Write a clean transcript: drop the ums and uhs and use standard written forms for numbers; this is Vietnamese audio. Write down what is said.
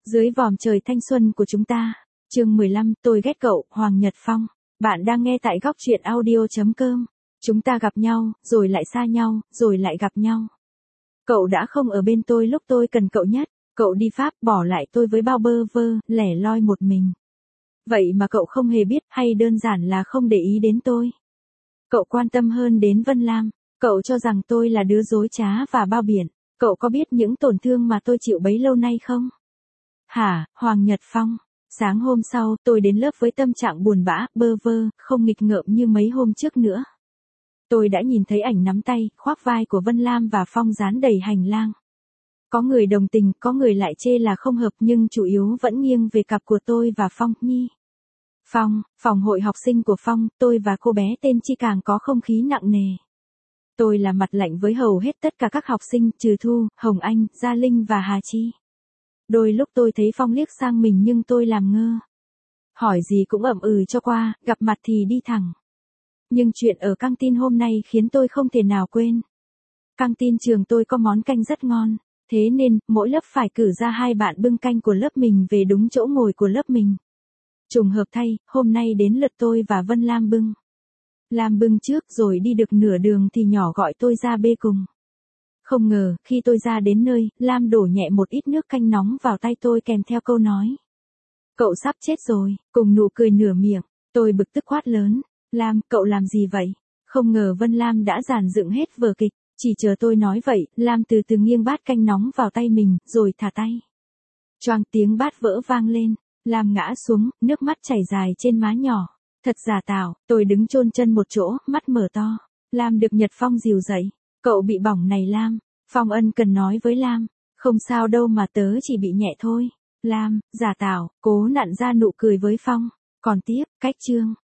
Dưới vòm trời thanh xuân của chúng ta. Chương 15, tôi ghét cậu, Hoàng Nhật Phong. Bạn đang nghe tại góc truyện audio.com. Chúng ta gặp nhau, rồi lại xa nhau, rồi lại gặp nhau. Cậu đã không ở bên tôi lúc tôi cần cậu nhất. Cậu đi Pháp bỏ lại tôi với bao bơ vơ, lẻ loi một mình. Vậy mà cậu không hề biết hay đơn giản là không để ý đến tôi. Cậu quan tâm hơn đến Vân Lam. Cậu cho rằng tôi là đứa dối trá và bao biện. Cậu có biết những tổn thương mà tôi chịu bấy lâu nay không? Hả, Hoàng Nhật Phong? Sáng hôm sau, tôi đến lớp với tâm trạng buồn bã, bơ vơ, không nghịch ngợm như mấy hôm trước nữa. Tôi đã nhìn thấy ảnh nắm tay, khoác vai của Vân Lam và Phong dán đầy hành lang. Có người đồng tình, có người lại chê là không hợp nhưng chủ yếu vẫn nghiêng về cặp của tôi và Phong Nhi. Phong, phòng hội học sinh của Phong, tôi và cô bé tên Chi càng có không khí nặng nề. Tôi là mặt lạnh với hầu hết tất cả các học sinh, trừ Thu, Hồng Anh, Gia Linh và Hà Chi. Đôi lúc tôi thấy Phong liếc sang mình nhưng tôi làm ngơ. Hỏi gì cũng ậm ừ cho qua, gặp mặt thì đi thẳng. Nhưng chuyện ở căng tin hôm nay khiến tôi không thể nào quên. Căng tin trường tôi có món canh rất ngon, thế nên mỗi lớp phải cử ra 2 bạn bưng canh của lớp mình về đúng chỗ ngồi của lớp mình. Trùng hợp thay, hôm nay đến lượt tôi và Vân Lam bưng. Lam bưng trước rồi đi được nửa đường thì nhỏ gọi tôi ra bê cùng. Không ngờ, khi tôi ra đến nơi, Lam đổ nhẹ một ít nước canh nóng vào tay tôi kèm theo câu nói. Cậu sắp chết rồi, cùng nụ cười nửa miệng, tôi bực tức quát lớn. Lam, cậu làm gì vậy? Không ngờ Vân Lam đã dàn dựng hết vở kịch, chỉ chờ tôi nói vậy, Lam từ từ nghiêng bát canh nóng vào tay mình, rồi thả tay. Choang tiếng bát vỡ vang lên, Lam ngã xuống, nước mắt chảy dài trên má nhỏ. Thật giả tạo, tôi đứng chôn chân một chỗ, mắt mở to. Lam được Nhật Phong dìu dậy. Cậu bị bỏng này Lam. Phong ân cần nói với Lam. Không sao đâu mà tớ chỉ bị nhẹ thôi. Lam, giả tạo, cố nặn ra nụ cười với Phong. Còn tiếp, cách chương.